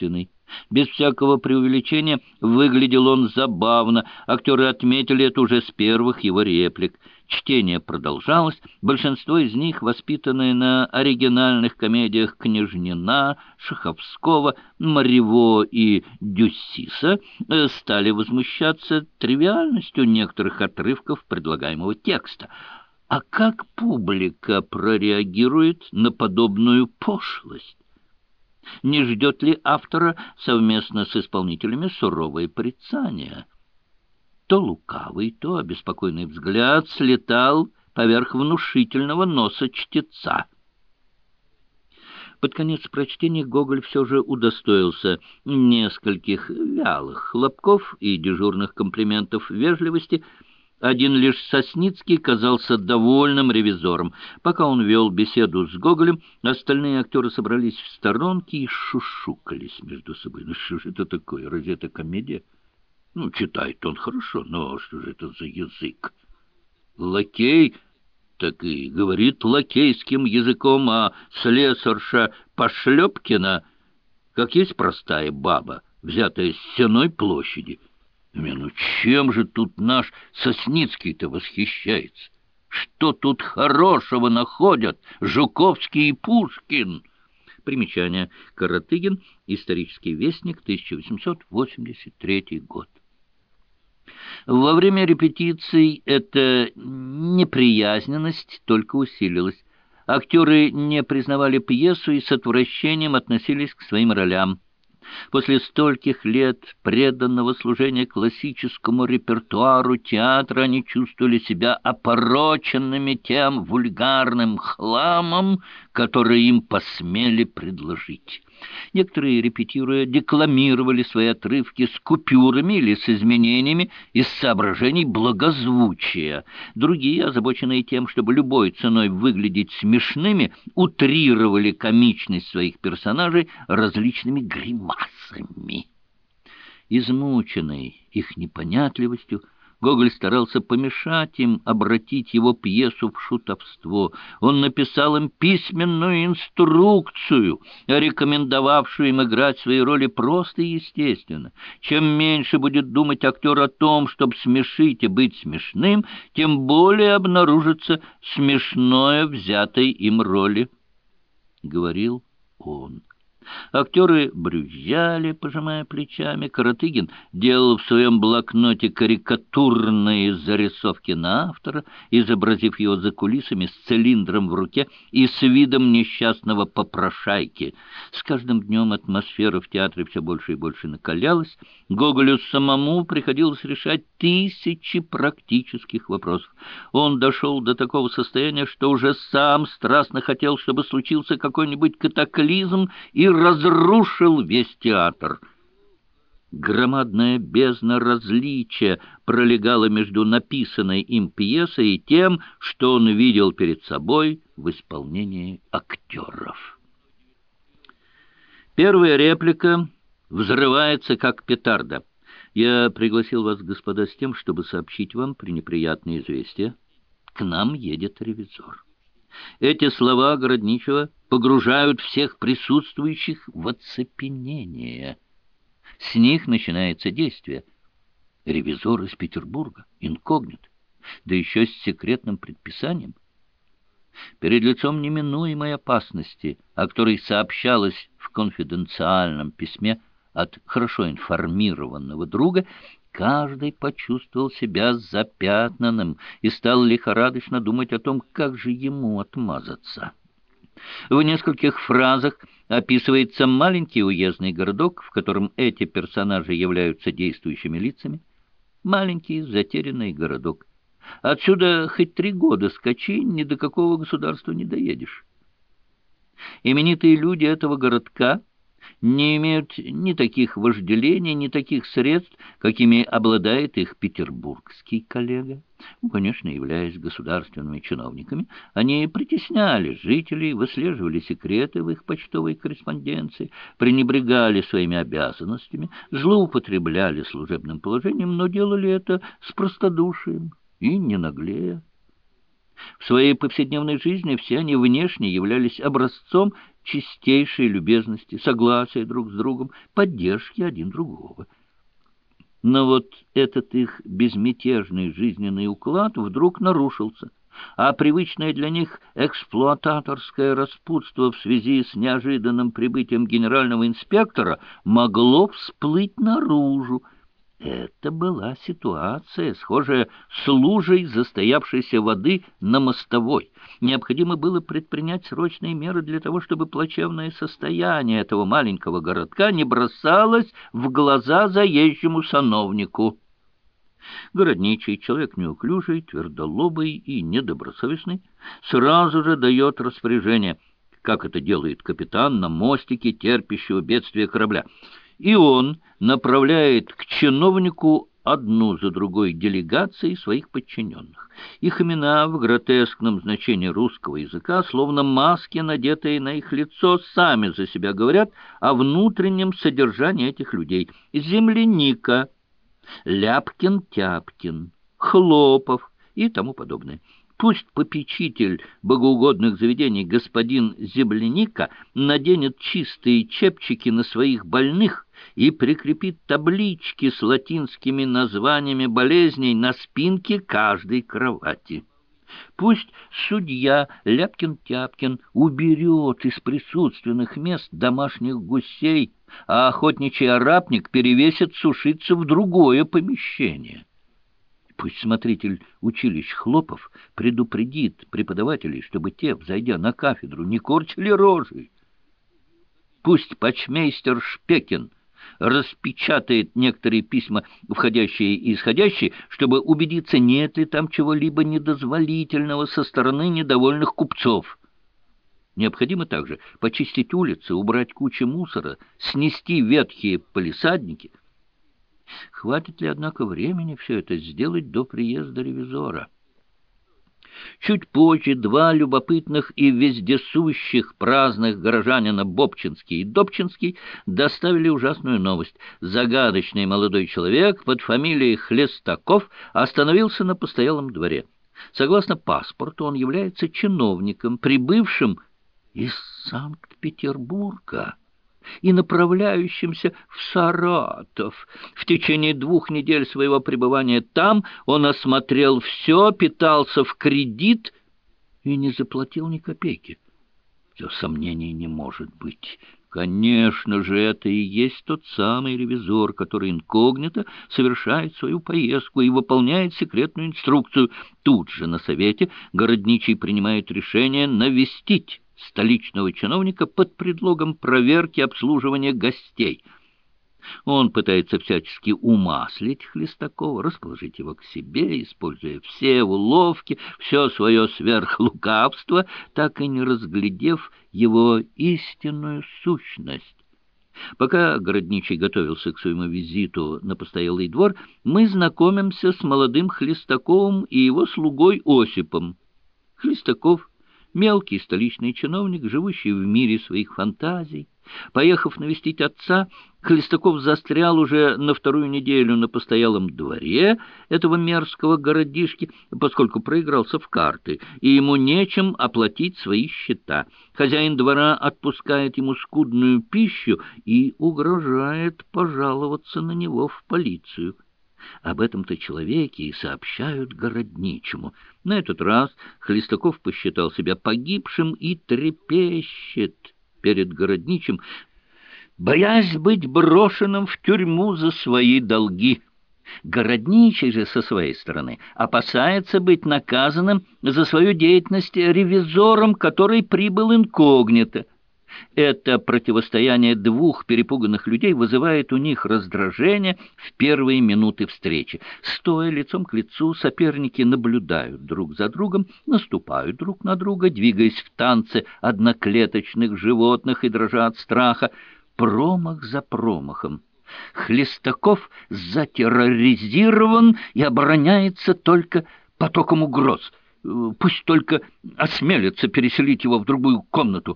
Без всякого преувеличения выглядел он забавно. Актеры отметили это уже с первых его реплик. Чтение продолжалось. Большинство из них, воспитанные на оригинальных комедиях Княжнина, Шаховского, Марево и Дюссиса, стали возмущаться тривиальностью некоторых отрывков предлагаемого текста. А как публика прореагирует на подобную пошлость? Не ждет ли автора совместно с исполнителями суровое порицание? То лукавый, то обеспокоенный взгляд слетал поверх внушительного носа чтеца. Под конец прочтения Гоголь все же удостоился нескольких вялых хлопков и дежурных комплиментов вежливости. Один лишь Сосницкий казался довольным ревизором. Пока он вел беседу с Гоголем, остальные актеры собрались в сторонке и шушукались между собой. Ну что же это такое? Разве это комедия? Ну, читает он хорошо, но что же это за язык? Лакей так и говорит лакейским языком, а слесарша Пошлепкина, как есть простая баба, взятая с Сенной площади. Ну, чем же тут наш Сосницкий-то восхищается? Что тут хорошего находят Жуковский и Пушкин? Примечание. Каратыгин. Исторический вестник. тысяча восемьсот восемьдесят третий год. Во время репетиций эта неприязненность только усилилась. Актеры не признавали пьесу и с отвращением относились к своим ролям. После стольких лет преданного служения классическому репертуару театра они чувствовали себя опороченными тем вульгарным хламом, который им посмели предложить. Некоторые, репетируя, декламировали свои отрывки с купюрами или с изменениями из соображений благозвучия. Другие, озабоченные тем, чтобы любой ценой выглядеть смешными, утрировали комичность своих персонажей различными гримасами. Измученный их непонятливостью, Гоголь старался помешать им обратить его пьесу в шутовство. Он написал им письменную инструкцию, рекомендовавшую им играть свои роли просто и естественно. Чем меньше будет думать актер о том, чтобы смешить и быть смешным, тем более обнаружится смешное взятой им роли, — говорил он. Актеры брюзжали, пожимая плечами. Каратыгин делал в своем блокноте карикатурные зарисовки на автора, изобразив его за кулисами с цилиндром в руке и с видом несчастного попрошайки. С каждым днем атмосфера в театре все больше и больше накалялась. Гоголю самому приходилось решать тысячи практических вопросов. Он дошел до такого состояния, что уже сам страстно хотел, чтобы случился какой-нибудь катаклизм и разрушил весь театр. Громадная бездна различия пролегала между написанной им пьесой и тем, что он видел перед собой в исполнении актеров. Первая реплика взрывается, как петарда. «Я пригласил вас, господа, с тем, чтобы сообщить вам пренеприятное известие. К нам едет ревизор». Эти слова Городничего погружают всех присутствующих в оцепенение. С них начинается действие. Ревизор из Петербурга, инкогнит, да еще с секретным предписанием. Перед лицом неминуемой опасности, о которой сообщалось в конфиденциальном письме от хорошо информированного друга, каждый почувствовал себя запятнанным и стал лихорадочно думать о том, как же ему отмазаться. В нескольких фразах описывается маленький уездный городок, в котором эти персонажи являются действующими лицами. Маленький затерянный городок. Отсюда хоть три года скачи, ни до какого государства не доедешь. Именитые люди этого городка не имеют ни таких вожделений, ни таких средств, какими обладает их петербургский коллега. Ну, конечно, являясь государственными чиновниками, они притесняли жителей, выслеживали секреты в их почтовой корреспонденции, пренебрегали своими обязанностями, злоупотребляли служебным положением, но делали это с простодушием и не наглея. В своей повседневной жизни все они внешне являлись образцом чистейшей любезности, согласия друг с другом, поддержки один другого. Но вот этот их безмятежный жизненный уклад вдруг нарушился, а привычное для них эксплуататорское распутство в связи с неожиданным прибытием генерального инспектора могло всплыть наружу. Это была ситуация, схожая с лужей застоявшейся воды на мостовой. Необходимо было предпринять срочные меры для того, чтобы плачевное состояние этого маленького городка не бросалось в глаза заезжему сановнику. Городничий, человек неуклюжий, твердолобый и недобросовестный, сразу же дает распоряжение, как это делает капитан на мостике терпящего бедствия корабля. И он направляет к чиновнику одну за другой делегации своих подчиненных. Их имена в гротескном значении русского языка, словно маски, надетые на их лицо, сами за себя говорят о внутреннем содержании этих людей. Земляника, Ляпкин-Тяпкин, Хлопов и тому подобное. Пусть попечитель богоугодных заведений господин Земляника наденет чистые чепчики на своих больных и прикрепит таблички с латинскими названиями болезней на спинке каждой кровати. Пусть судья Ляпкин-Тяпкин уберет из присутственных мест домашних гусей, а охотничий арапник перевесит сушиться в другое помещение. Пусть смотритель училищ Хлопов предупредит преподавателей, чтобы те, взойдя на кафедру, не корчили рожи. Пусть почмейстер Шпекин распечатает некоторые письма, входящие и исходящие, чтобы убедиться, нет ли там чего-либо недозволительного со стороны недовольных купцов. Необходимо также почистить улицы, убрать кучу мусора, снести ветхие палисадники. Хватит ли, однако, времени все это сделать до приезда ревизора? Чуть позже два любопытных и вездесущих праздных горожанина Бобчинский и Добчинский доставили ужасную новость. Загадочный молодой человек под фамилией Хлестаков остановился на постоялом дворе. Согласно паспорту, он является чиновником, прибывшим из Санкт-Петербурга и направляющимся в Саратов. В течение двух недель своего пребывания там он осмотрел все, питался в кредит и не заплатил ни копейки. Все сомнений не может быть. Конечно же, это и есть тот самый ревизор, который инкогнито совершает свою поездку и выполняет секретную инструкцию. Тут же на совете городничий принимает решение навестить столичного чиновника под предлогом проверки обслуживания гостей. Он пытается всячески умаслить Хлестакова, расположить его к себе, используя все уловки, все свое сверхлукавство, так и не разглядев его истинную сущность. Пока городничий готовился к своему визиту на постоялый двор, мы знакомимся с молодым Хлестаковым и его слугой Осипом. Хлестаков — мелкий столичный чиновник, живущий в мире своих фантазий. Поехав навестить отца, Хлестаков застрял уже на вторую неделю на постоялом дворе этого мерзкого городишки, поскольку проигрался в карты, и ему нечем оплатить свои счета. Хозяин двора отпускает ему скудную пищу и угрожает пожаловаться на него в полицию. Об этом-то человеке и сообщают городничему. На этот раз Хлестаков посчитал себя погибшим и трепещет перед городничим, боясь быть брошенным в тюрьму за свои долги. Городничий же со своей стороны опасается быть наказанным за свою деятельность ревизором, который прибыл инкогнито. Это противостояние двух перепуганных людей вызывает у них раздражение в первые минуты встречи. Стоя лицом к лицу, соперники наблюдают друг за другом, наступают друг на друга, двигаясь в танце одноклеточных животных и дрожа от страха. Промах за промахом. Хлестаков затерроризирован и обороняется только потоком угроз. Пусть только осмелится переселить его в другую комнату.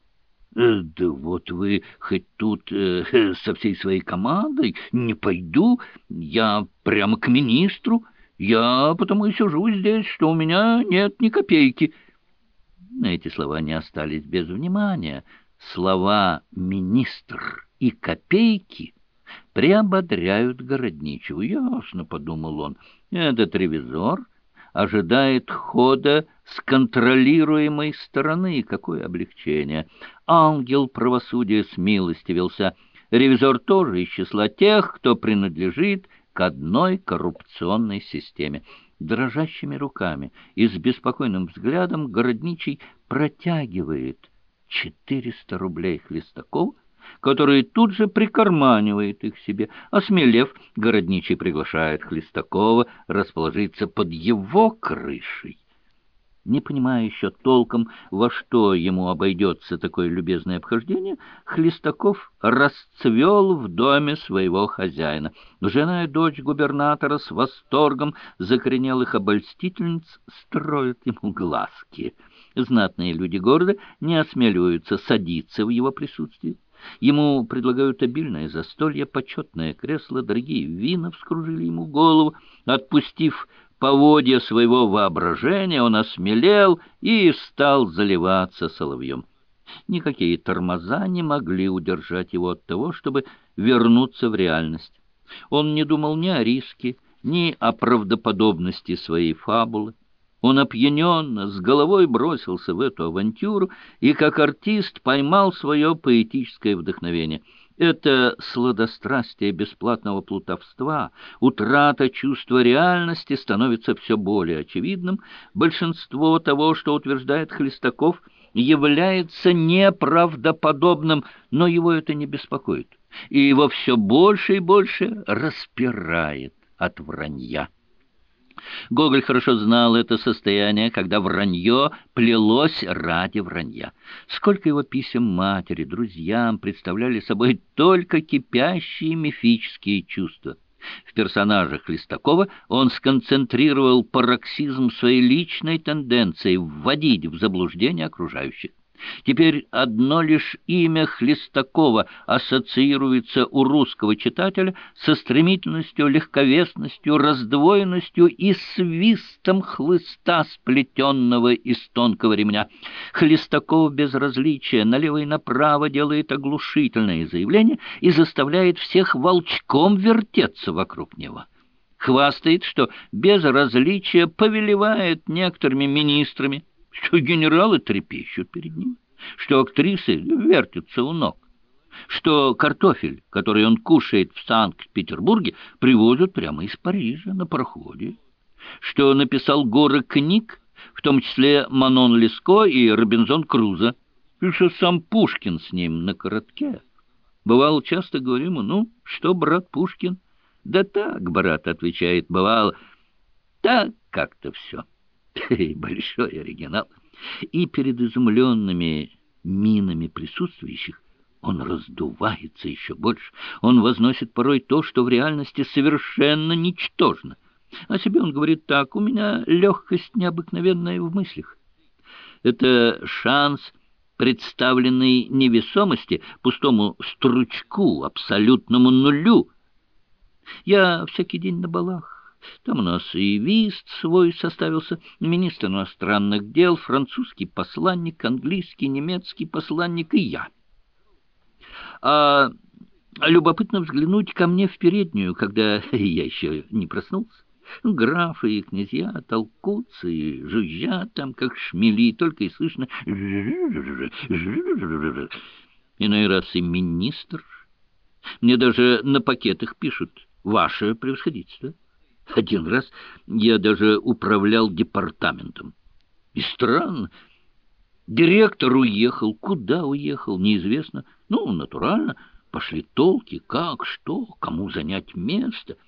Да вот вы хоть тут э, со всей своей командой, не пойду, я прямо к министру, я потому и сижу здесь, что у меня нет ни копейки. Эти слова не остались без внимания. Слова «министр» и «копейки» приободряют Городничего. «Ясно», — подумал он, — «этот ревизор ожидает хода с контролируемой стороны. Какое облегчение! Ангел правосудия смилостивился. Ревизор тоже из числа тех, кто принадлежит к одной коррупционной системе». Дрожащими руками и с беспокойным взглядом Городничий протягивает четыреста рублей Хлестакову, который тут же прикарманивает их себе. Осмелев, Городничий приглашает Хлестакова расположиться под его крышей. Не понимая еще толком, во что ему обойдется такое любезное обхождение, Хлестаков расцвел в доме своего хозяина. Жена и дочь губернатора с восторгом закоренелых обольстительниц строят ему глазки. Знатные люди города не осмеливаются садиться в его присутствии. Ему предлагают обильное застолье, почетное кресло, дорогие вина вскружили ему голову. Отпустив поводья своего воображения, он осмелел и стал заливаться соловьем. Никакие тормоза не могли удержать его от того, чтобы вернуться в реальность. Он не думал ни о риске, ни о правдоподобности своей фабулы. Он опьяненно, с головой бросился в эту авантюру и, как артист, поймал свое поэтическое вдохновение. Это сладострастие бесплатного плутовства, утрата чувства реальности становится все более очевидным. Большинство того, что утверждает Хлестаков, является неправдоподобным, но его это не беспокоит, и его все больше и больше распирает от вранья. Гоголь хорошо знал это состояние, когда вранье плелось ради вранья. Сколько его писем матери, друзьям представляли собой только кипящие мифические чувства. В персонажах Хлестакова он сконцентрировал пароксизм своей личной тенденции вводить в заблуждение окружающих. Теперь одно лишь имя Хлестакова ассоциируется у русского читателя со стремительностью, легковесностью, раздвоенностью и свистом хлыста, сплетенного из тонкого ремня. Хлестаков без различия налево и направо делает оглушительные заявления и заставляет всех волчком вертеться вокруг него. Хвастает, что без различия повелевает некоторыми министрами, что генералы трепещут перед ним, что актрисы вертятся у ног, что картофель, который он кушает в Санкт-Петербурге, привозят прямо из Парижа на пароходе, что написал горы книг, в том числе Манон Леско и Робинзон Крузо, и что сам Пушкин с ним на коротке. Бывало, часто говорю ему: «Ну, что, брат Пушкин?» «Да так, брат», — отвечает, бывало, «так как-то все». Большой оригинал. И перед изумленными минами присутствующих он раздувается еще больше. Он возносит порой то, что в реальности совершенно ничтожно. О себе он говорит так: «У меня легкость необыкновенная в мыслях». Это шанс представленной невесомости, пустому стручку, абсолютному нулю. Я всякий день на балах. Там у нас и вист свой составился, министр иностранных дел, французский посланник, английский, немецкий посланник и я. А любопытно взглянуть ко мне в переднюю, когда я еще не проснулся. Графы и князья толкутся и жужжат там, как шмели, только и слышно иной раз и министр. Мне даже на пакетах пишут: «Ваше превосходительство». Один раз я даже управлял департаментом. И странно, директор уехал. Куда уехал, неизвестно. Ну, натурально, пошли толки, как, что, кому занять место.